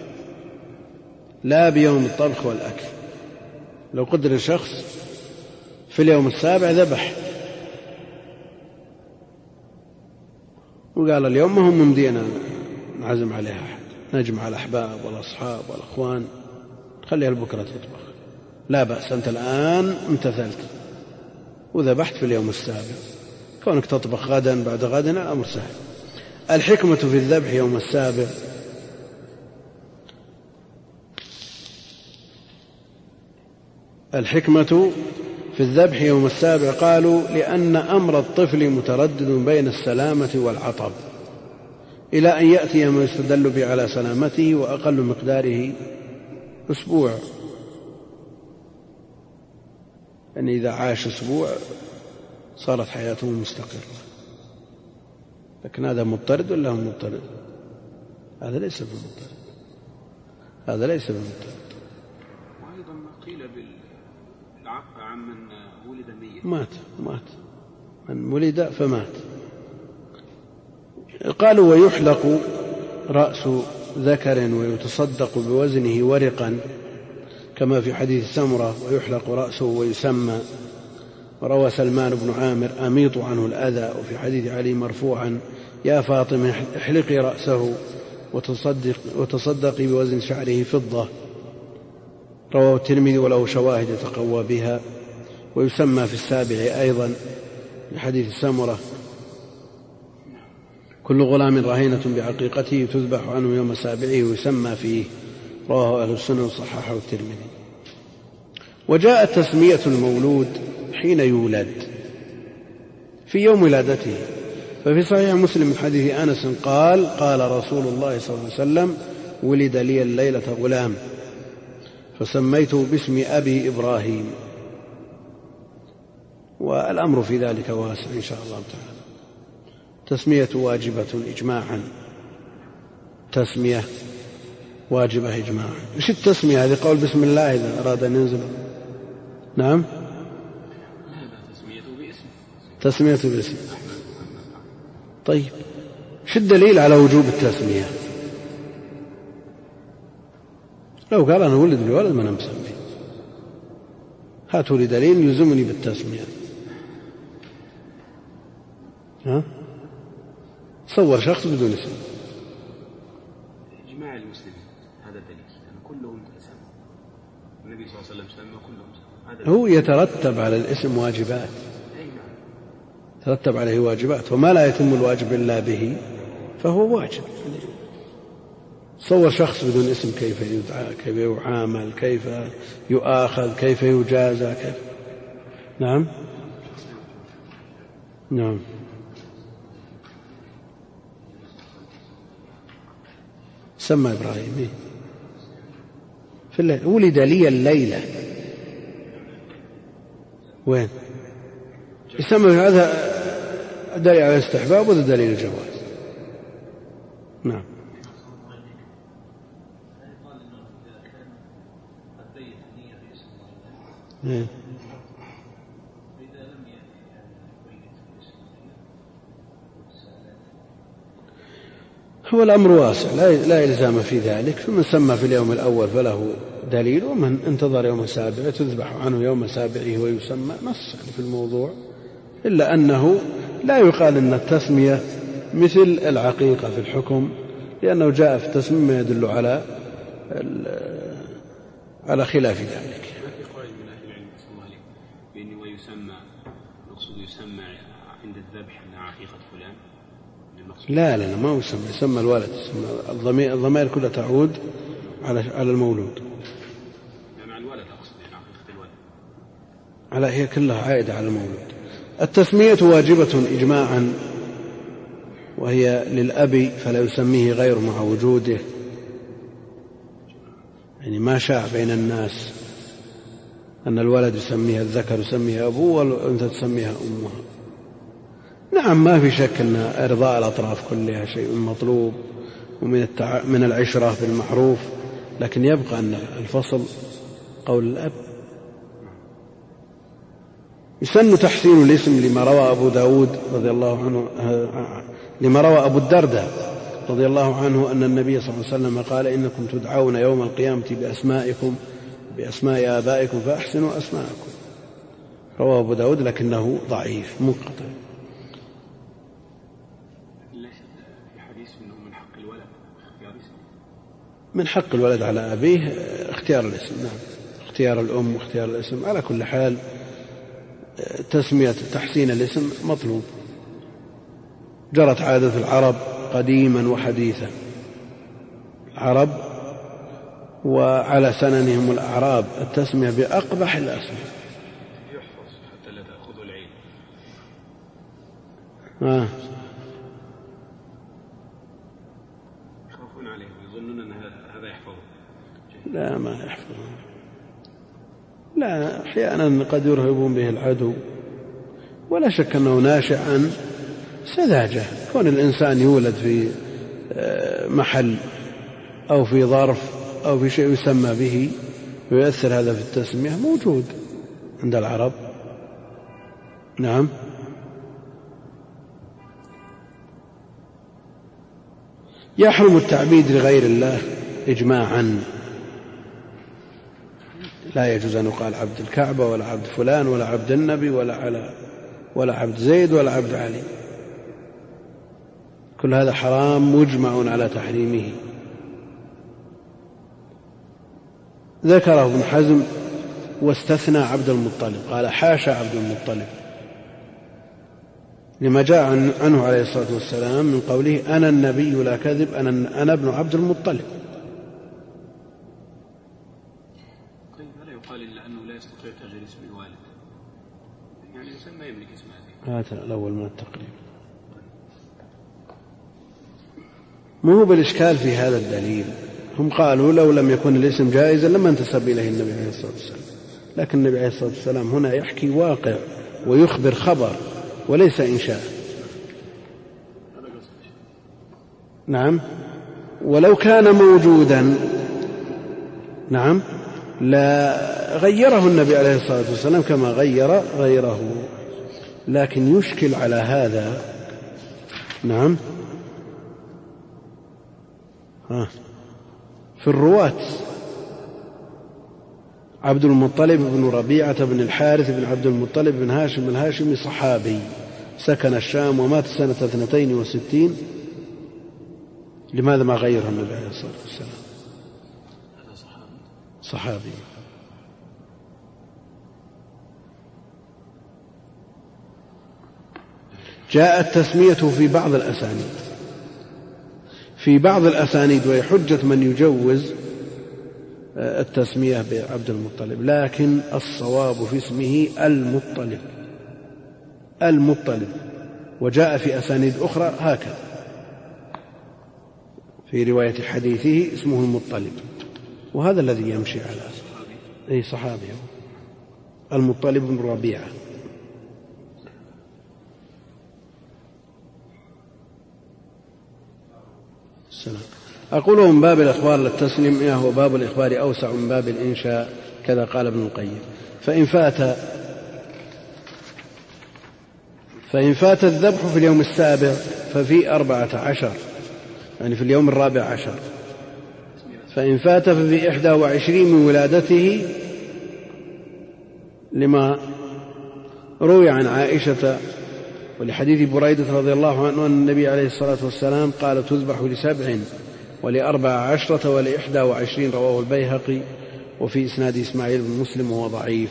لا بيوم الطبخ والأكل. لو قدر شخص في اليوم 7 ذبح وقال اليوم ما هم ممدينا نعزم عليها أحد، نجمع الأحباب والأصحاب والأخوان، خليها لبكرة تطبخ، لا بأس، أنت الآن امتثلت وذبحت في اليوم 7، كونك تطبخ غدا بعد غدنا أمر سهل. الحكمة في الذبح يوم 7 الحكمة في الذبح يوم 7 قالوا لأن أمر الطفل متردد بين السلامة والعطب إلى أن يأتي ما يستدل به على سلامته، وأقل مقداره أسبوع، يعني إذا عاش أسبوع صارت حياته مستقرة. لكن هذا مضطرد ولا هم مضطرد؟ هذا ليس بمضطرد، هذا ليس بمضطرد. وأيضا ما قيل بالعق عن من ولد ميت، مات من ولد فمات. قالوا ويحلق رأس ذكر ويتصدق بوزنه ورقا كما في حديث سمرة ويحلق رأسه ويسمى. وروى سلمان بن عامر أميط عنه الأذى. وفي حديث علي مرفوعا يا فاطمة احلقي رأسه وتصدقي بوزن شعره فضة. رواه الترمذي وله شواهد يتقوى بها. ويسمى في 7 أيضا لحديث سمرة كل غلام رهينة بعقيقته تذبح عنه يوم 7 ويسمى فيه. رواه أهل السنة وصححه الترمذي. وجاءت تسمية المولود حين يولد في يوم ولادته، ففي صحيح مسلم من حديث أنس قال قال رسول الله صلى الله عليه وسلم ولد لي الليلة غلام فسميته باسم أبي إبراهيم. والأمر في ذلك واسع إن شاء الله تعالى. تسمية واجبة إجماعا، تسمية واجبة إجماعا. إيش التسمية هذه؟ قول بسم الله إذا أراد أن ينزل. نعم، تسمية باسم. طيب إيش الدليل على وجوب التسمية؟ لو قال أنا ولد لي ولد ما أنا مسمي، هاتوا لي دليل يلزمني بالتسمية. ها؟ صور شخص بدون اسم. إجماع المسلمين هذا دليل، يعني كلهم تسموا، النبي صلى الله عليه وسلم سمى كلهم. هو يترتب على الاسم واجبات، يترتب عليه واجبات، وما لا يتم الواجب إلا به فهو واجب. صور شخص بدون اسم كيف يدعى، كيف يعامل، كيف يؤاخذ، كيف يجازى، كيف. نعم نعم. سمى إبراهيم في الليل، ولد لي الليلة. وين يسمى؟ هذا دليل على الاستحباب وهذا دليل الجواز. نعم. هو الأمر واسع لا إلزام في ذلك، فمن سمى في اليوم الأول فله دليل، ومن انتظر يوم سابع تذبح عنه يوم سابعه ويسمى، نص في الموضوع. إلا أنه لا يقال أن التسمية مثل العقيقة في الحكم، لأنه جاء في التسمية ما يدل على خلاف ذلك. عند الذبح أن عقيقة فلان. لا ما هو يسمى الولد، الضمائر كلها تعود على المولود. مع الولد أقصد، يعني عقيقة الولد على هي كلها عائدة على المولود. التسمية واجبة إجماعا، وهي للأب فلا يسميه غير مع وجوده، يعني ما شاع بين الناس أن الولد يسميها الذكر يسميها أبوه والأنثى تسميها أمها. نعم ما في شك أن إرضاء الأطراف كلها شيء مطلوب، ومن العشرة بالمعروف، لكن يبقى أن الفصل قول الأب. يسن تحسين الاسم لما روى أبو داود رضي الله عنه، لما روى أبو الدرداء رضي الله عنه أن النبي صلى الله عليه وسلم قال إنكم تدعون يوم القيامة بأسمائكم بأسماء آبائكم فأحسنوا أسماءكم. روى أبو داود لكنه ضعيف منقطع. من حق الولد على أبيه اختيار الاسم، نعم، اختيار الأم واختيار الاسم. على كل حال تحسين الاسم مطلوب، جرت عادة العرب قديما وحديثا، العرب وعلى سننهم الأعراب التسمية بأقبح الأسماء. يحفظ حتى لا تأخذوا العين. يخافون عليه ويظنون أن هذا يحفظه. لا ما يحفظ، لا، أحيانا قد يرهبون به العدو، ولا شك أنه ناشئ عن سذاجة. كون الإنسان يولد في محل أو في ظرف أو في شيء يسمى به ويؤثر هذا في التسمية موجود عند العرب. نعم. يحرم التعبيد لغير الله إجماعا، لا يجوز أن يقال عبد الكعبة ولا عبد فلان ولا عبد النبي ولا عبد زيد ولا عبد علي، كل هذا حرام مجمع على تحريمه. ذكره ابن حزم واستثنى عبد المطلب، قال حاشا عبد المطلب، لما جاء عنه عليه الصلاة والسلام من قوله أنا النبي لا كذب، أنا ابن عبد المطلب. طيب ولا يقال إلا أنه لا يستطيع تغيير اسم الوالد، يعني يسمى يملك اسم أبيه. هذا الأول من التقريب. هو بالإشكال في هذا الدليل. هم قالوا لو لم يكن الاسم جائزا لما انتسب إليه النبي عليه الصلاة والسلام، لكن النبي عليه الصلاة والسلام هنا يحكي واقع ويخبر خبر وليس إنشاء. نعم، ولو كان موجودا نعم لا غيره النبي عليه الصلاة والسلام كما غير غيره، لكن يشكل على هذا نعم في الرواة عبد المطلب بن ربيعة بن الحارث بن عبد المطلب بن هاشم الهاشمي صحابي سكن الشام ومات سنة 62. لماذا ما غيره النبي عليه الصلاة والسلام؟ صحابي. جاءت تسميته في بعض الأسانيد وهي حجة من يجوز التسمية بعبد المطلب، لكن الصواب في اسمه المطلب، وجاء في أسانيد أخرى هكذا في رواية حديثه اسمه المطلب، وهذا الذي يمشي على أي صحابي المطلب بن ربيعة. السلام. أقول من باب الإخبار للتسليم وباب الإخبار أوسع من باب الإنشاء، كذا قال ابن القيم. فإن فات الذبح في اليوم السابع ففي 14، يعني في اليوم 14. فإن فات ففي 21 من ولادته، لما روي عن عائشة ولحديث بريدة رضي الله عنه أن النبي عليه الصلاة والسلام قال تذبح ل7 ول14 ول21، رواه البيهقي، وفي إسناد إسماعيل بن مسلم وهو ضعيف.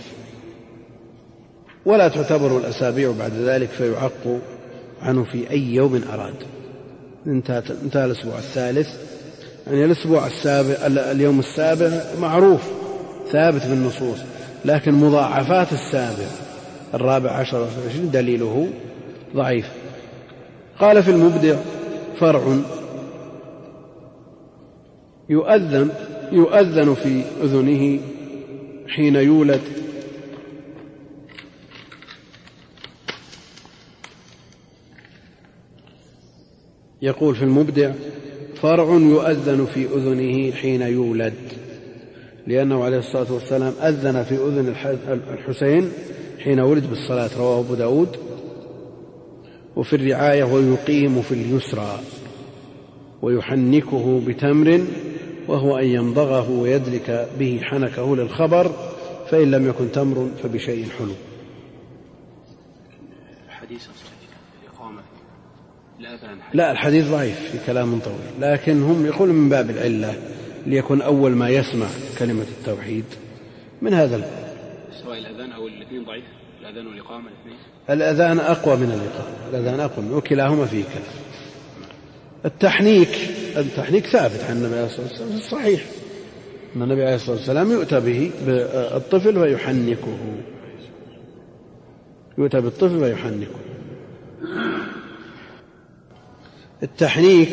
ولا تعتبر الأسابيع بعد ذلك فيعق عنه في أي يوم أراد. انتهى الأسبوع الثالث، يعني الأسبوع السابع اليوم السابع معروف ثابت بالنصوص، لكن مضاعفات السابع 14 و20 دليله ضعيف. قال في المبدع فرع يؤذن في أذنه حين يولد، يقول في المبدع فرع يؤذن في أذنه حين يولد، لأنه عليه الصلاة والسلام أذن في أذن الحسين حين ولد بالصلاة، رواه أبو داود. وفي الرعاية ويقيم في اليسرى ويحنكه بتمر، وهو أن يمضغه ويدلك به حنكه للخبر، فإن لم يكن تمر فبشيء حلو. لا، الحديث ضعيف في كلام طويل، لكن هم يقولون من باب العلة ليكن أول ما يسمع كلمة التوحيد من هذا سواء الأذان أو الاثنين ضعيف، الأذان والإقامة الاثنين. الأذان أقوى من الإقامة، الأذان أقوى من، وكلاهما فيه كلام. التحنيك ثابت عن النبي عليه الصلاة والسلام في الصحيح أن النبي عليه الصلاة والسلام يؤتى به بالطفل ويحنكه، يؤتى بالطفل ويحنكه. التحنيك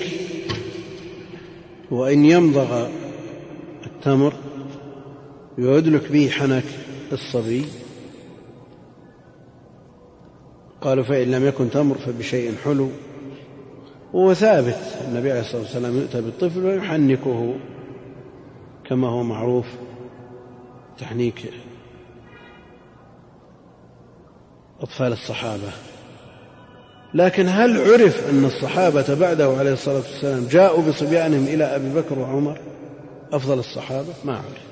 هو أن يمضغ التمر ويدلك به حنك الصبي، قالوا فإن لم يكن تمر فبشيء حلو. وهو ثابت النبي عليه الصلاة والسلام يؤتى بالطفل ويحنكه كما هو معروف تحنيك أطفال الصحابة. لكن هل عرف أن الصحابة بعده عليه الصلاة والسلام جاءوا بصبيانهم إلى أبي بكر وعمر أفضل الصحابة؟ ما عرف.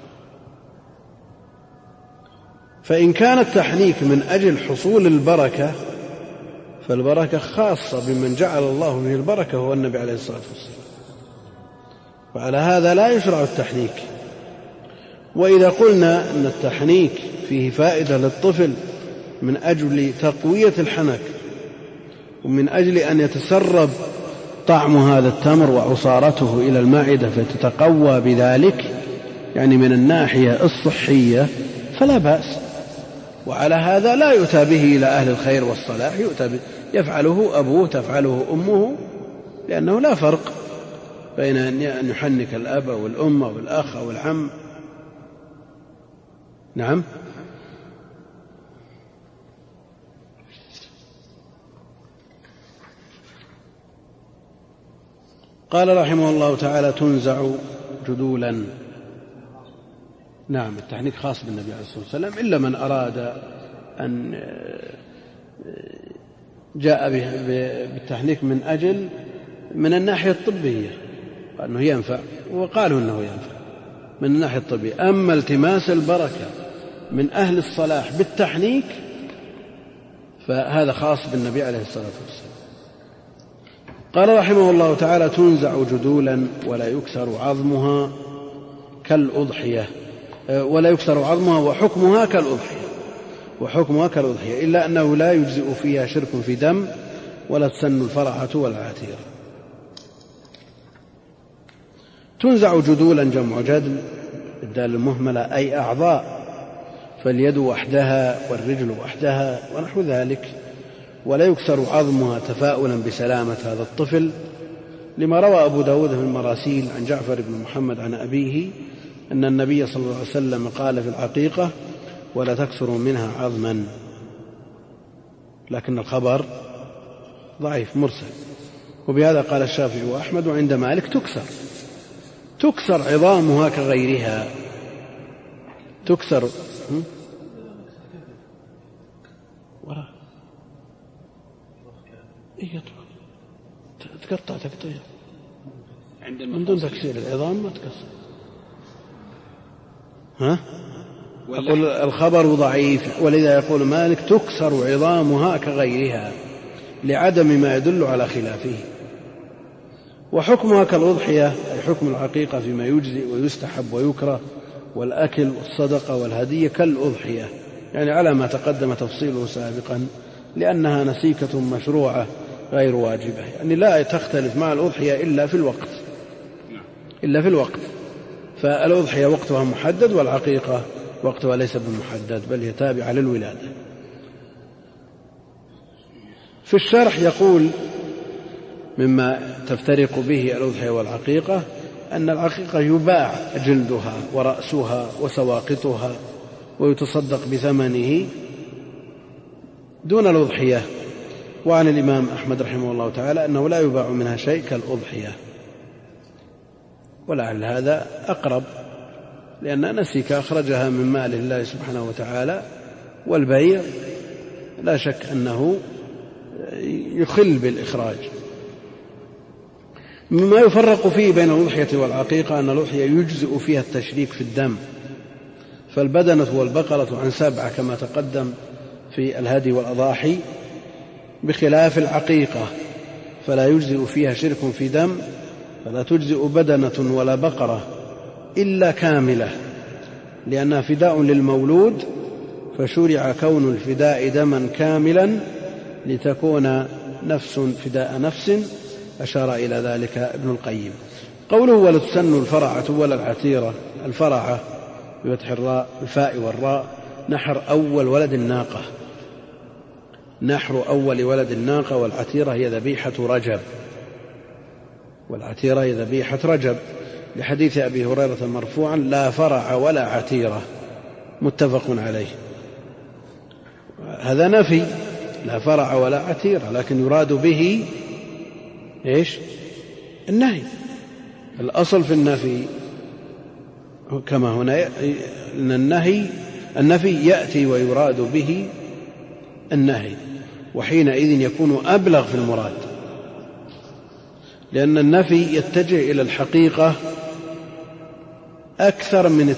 فإن كان التحنيك من أجل حصول البركة فالبركة خاصة بمن جعل الله به البركة هو النبي عليه الصلاة والسلام، وعلى هذا لا يشرع التحنيك. وإذا قلنا أن التحنيك فيه فائدة للطفل من أجل تقوية الحنك ومن أجل أن يتسرب طعم هذا التمر وعصارته إلى المعدة فتتقوى بذلك، يعني من الناحية الصحية فلا بأس. وعلى هذا لا يؤتى به إلى أهل الخير والصلاح، يؤتى به يفعله أبوه تفعله أمه، لأنه لا فرق بين أن يحنك الأب أو الأم أو الأخ أو العم. نعم. قال رحمه الله تعالى: تنزع جدولا. نعم، التحنيك خاص بالنبي عليه الصلاة والسلام، إلا من أراد أن جاء بالتحنيك من الناحية الطبية أنه ينفع، وقالوا أنه ينفع من الناحية الطبية. أما التماس البركة من أهل الصلاح بالتحنيك فهذا خاص بالنبي عليه الصلاة والسلام. قال رحمه الله تعالى: تنزع جدولا ولا يكسر عظمها كالأضحية، ولا يكسر عظمها وحكمها كالأضحية، إلا أنه لا يجزئ فيها شرك في دم ولا تسن الفرعة والعتيرة. تنزع جدولا جمع جدل، الدال المهملة، أي أعضاء، فاليد وحدها والرجل وحدها ونحو ذلك. ولا يكسر عظمها تفاؤلا بسلامة هذا الطفل، لما روى أبو داود في المراسيل عن جعفر بن محمد عن أبيه أن النبي صلى الله عليه وسلم قال في العقيقة: ولا تكسر منها عظما. لكن الخبر ضعيف مرسل. وبهذا قال الشافعي وأحمد، وعند مالك تكسر عظامها كغيرها. تكسر تقطع تقطيع من دون تكسير العظام ما تكسر. أقول الخبر ضعيف، ولذا يقول مالك: تكسر عظامها كغيرها، لعدم ما يدل على خلافه. وحكمها كالأضحية، أي حكم العقيقة فيما يجزئ ويستحب ويكره، والأكل والصدقة والهدية كالأضحية، يعني على ما تقدم تفصيله سابقا، لأنها نسيكة مشروعة غير واجبة، يعني لا تختلف مع الأضحية إلا في الوقت. فالأضحية وقتها محدد، والعقيقة وقتها ليس بمحدد، بل هي تابعة للولادة. في الشرح يقول: مما تفترق به الأضحية والعقيقة أن العقيقة يباع جلدها ورأسها وسواقطها ويتصدق بثمنه دون الأضحية. وعن الإمام أحمد رحمه الله تعالى أنه لا يباع منها شيء كالأضحية، ولعل هذا أقرب، لأن نسيك أخرجها من مال الله سبحانه وتعالى، والبيع لا شك أنه يخل بالإخراج. مما يفرق فيه بين الأضحية والعقيقة أن الأضحية يجزئ فيها التشريك في الدم، فالبدنة والبقرة عن 7 كما تقدم في الهدي والأضاحي، بخلاف العقيقة فلا يجزئ فيها شرك في دم، فلا تجزئ بدنة ولا بقرة إلا كاملة، لأنها فداء للمولود، فشرع كون الفداء دما كاملا لتكون نفس فداء نفس، أشار إلى ذلك ابن القيم. قوله: ولا تسن الفرعة ولا العتيرة، الفرعة بفتح الراء الفاء والراء نحر أول ولد الناقة، والعتيرة هي ذبيحة رجب، لحديث أبي هريرة مرفوعا: لا فرع ولا عتيرة، متفق عليه. هذا نفي، لا فرع ولا عتيرة، لكن يراد به إيش؟ النهي. الأصل في النفي كما هنا أن النفي يأتي ويراد به النهي، وحينئذ يكون أبلغ في المراد، لأن النفي يتجه إلى الحقيقة أكثر من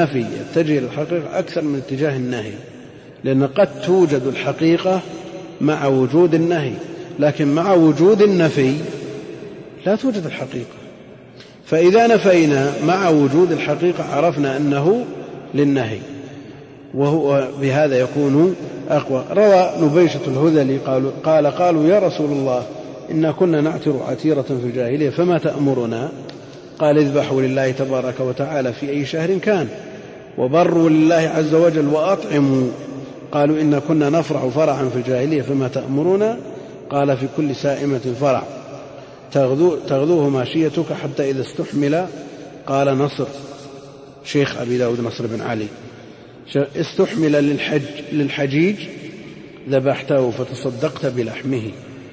اتجاه النهي، لأن قد توجد الحقيقة مع وجود النهي، لكن مع وجود النفي لا توجد الحقيقة. فإذا نفينا مع وجود الحقيقة عرفنا أنه للنهي، وهو بهذا يكون أقوى. روى نبيشة الهذلي قالوا: يا رسول الله، إنا كنا نعتر عتيرة في الجاهلية، فما تأمرنا؟ قال: اذبحوا لله تبارك وتعالى في أي شهر كان، وبروا لله عز وجل، وأطعموا. قالوا: إنا كنا نفرع فرعا في الجاهلية، فما تأمرنا؟ قال: في كل سائمة فرع. تغذوه ماشيتك حتى إذا استحمل، قال نصر شيخ أبي داود نصر بن علي، استحمل للحجيج ذبحته فتصدقت بلحمه.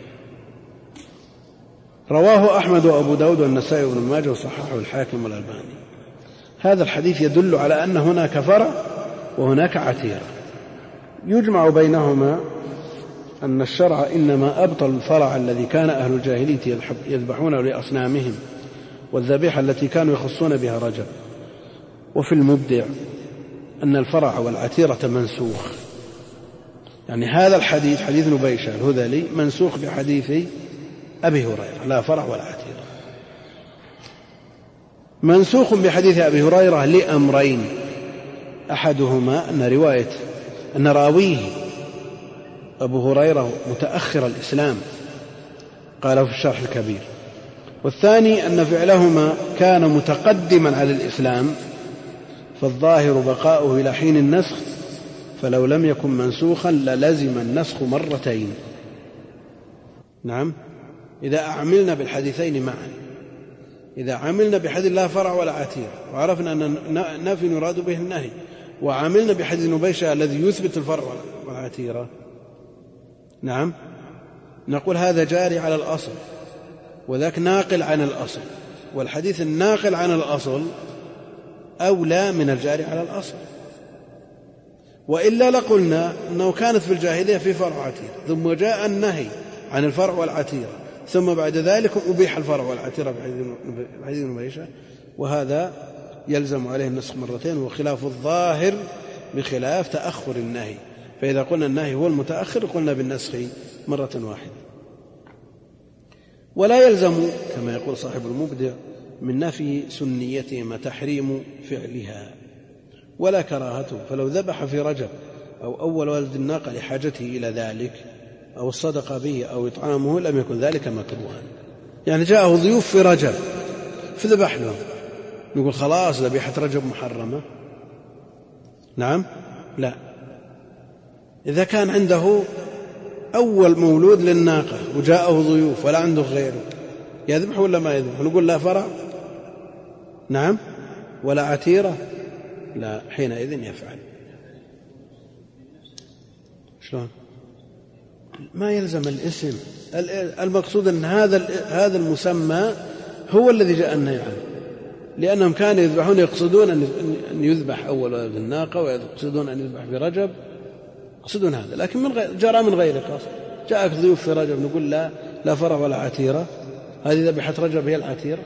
رواه أحمد وأبو داود والنسائي وابن ماجه وصححه الحاكم والألباني. هذا الحديث يدل على أن هناك فرع وهناك عتيرة، يجمع بينهما أن الشرع إنما أبطل الفرع الذي كان أهل الجاهلية يذبحونه لأصنامهم والذبيحة التي كانوا يخصون بها رجب. وفي المبدع أن الفرع والعتيرة منسوخ، يعني هذا الحديث حديث نبيشة الهذلي منسوخ بحديث أبي هريرة، لا فرع ولا عتيرة. منسوخ بحديث أبي هريرة لأمرين: أحدهما أن راويه أبو هريرة متأخر الإسلام، قاله في الشرح الكبير. والثاني أن فعلهما كان متقدما على الإسلام، فالظاهر بقاؤه إلى حين النسخ، فلو لم يكن منسوخا للزم النسخ مرتين. نعم، إذا عملنا بالحديثين معا، إذا عملنا بحديث لا فرع ولا عتير وعرفنا أن النفي يراد به النهي، وعملنا بحديث نبيشة الذي يثبت الفرع والعتيرة، نعم، نقول هذا جاري على الأصل وذاك ناقل عن الأصل، والحديث الناقل عن الأصل أولى من الجاري على الأصل. وإلا لقلنا أنه كانت في الجاهلية في فرع وعتير، ثم جاء النهي عن الفرع والعتيرة، ثم بعد ذلك أبيح الفرع والعتيرة بحديث نبيشة، وهذا يلزم عليه النسخ مرتين، وخلاف الظاهر بخلاف تأخر النهي. فإذا قلنا النهي هو المتأخر قلنا بالنسخ مرة واحدة. ولا يلزم كما يقول صاحب المبدع من نفي سنيتهما تحريم فعلها ولا كراهته، فلو ذبح في رجب أو أول ولد الناقة لحاجته إلى ذلك أو الصدقة به أو إطعامه لم يكن ذلك مكروها. يعني جاءه ضيوف في رجب فذبح لهم، نقول خلاص ذبيحة رجب محرمة؟ نعم، لا. إذا كان عنده أول مولود للناقة وجاءه ضيوف ولا عنده غيره، يذبح ولا ما يذبح؟ نقول لا فرع، نعم، ولا عتيرة، لا، حينئذ يفعل. شلون؟ ما يلزم الاسم، المقصود أن هذا المسمى هو الذي جاء النهي عنه، لأنهم كانوا يذبحون يقصدون أن يذبح أول ولد الناقة، ويقصدون أن يذبح في رجب، يقصدون هذا، لكن من غير جرى من غير قصد. جاءك ضيوف في رجب نقول لا فرع ولا عتيرة، هذه ذبيحة رجب هي العتيرة.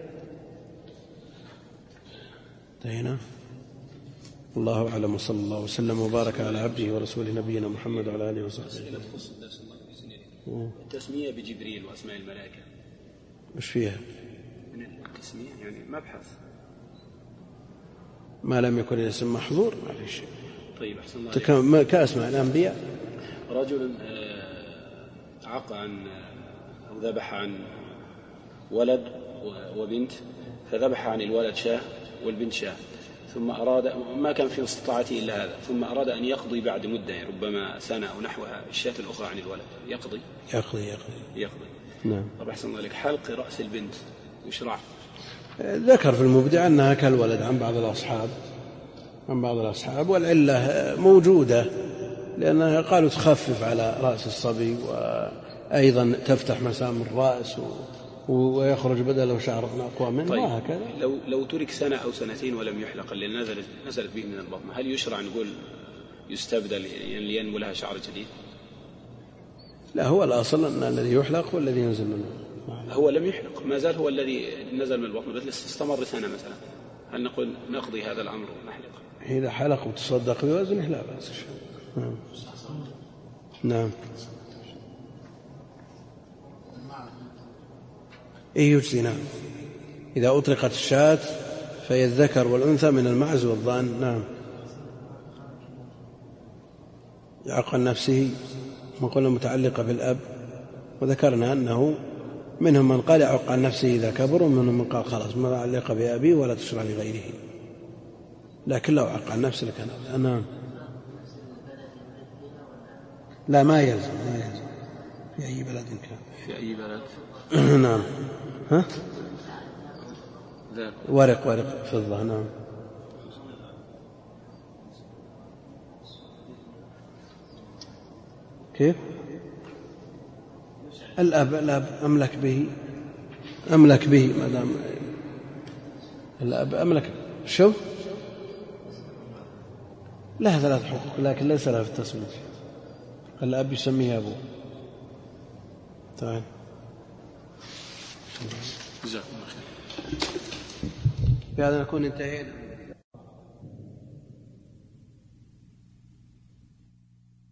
انتهينا. الله أعلم، وصلى الله وسلم وبارك على عبده ورسوله نبينا محمد وعلى آله وصحبه. التسمية بجبريل وأسماء الملائكة مش فيها من التسمية، يعني مبحث ما لم يكن الاسم محظور ما في شيء. طيب، أحسن الله كأسماء الأنبياء. رجل عق عن أو ذبح عن ولد وبنت، فذبح عن الولد شاة والبنت شاة، ثم أراد، ما كان في استطاعته إلا هذا، ثم أراد أن يقضي بعد مدة ربما سنة أو نحوها الشاة الأخرى عن الولد، يقضي. نعم. طب أحسن الله عليك، حلق رأس البنت يشرع؟ ذكر في المبدع أنها كالولد عن بعض الأصحاب، والعلة موجودة لأنها قالوا تخفف على رأس الصبي، وأيضا تفتح مسام الرأس ويخرج بدله شعر أقوى منه. طيب، وهكذا. لو ترك سنة أو سنتين ولم يحلق اللي نزلت به من البطن، هل يشرع نقول يستبدل لينمو لها شعر جديد؟ لا، هو الأصل أن الذي يحلق هو الذي ينزل منه. هو لم يحلق، ما زال هو الذي نزل من البطن، بس استمر سنة مثلا، هل نقول نقضي هذا الأمر ونحلق؟ إذا حلق وتصدق بوزنه لا بأس. نعم. يجزي. نعم، إذا أطلقت الشاة فهي الذكر والأنثى من المعز والضان. نعم. يعق عن نفسه ما قلنا متعلقة بالأب، وذكرنا أنه منهم من قال يعق عن نفسه إذا كبر، ومنهم من قال خلاص متعلقة بأبيه ولا تشرع لغيره، لكن لو عق عن نفسه لكان أولى. نعم. لا، ما يلزم في أي بلد كان. في أي بلد. نعم. ها؟ ذاك ورق فضة. نعم. كيف؟ الأب أملك به ما دام الأب أملك. شو؟ لها 3 حقوق لكن ليس لها في التسمية. الأب يسميه أبوه. طيب. جزاكم الله خير. بهذا نكون انتهينا.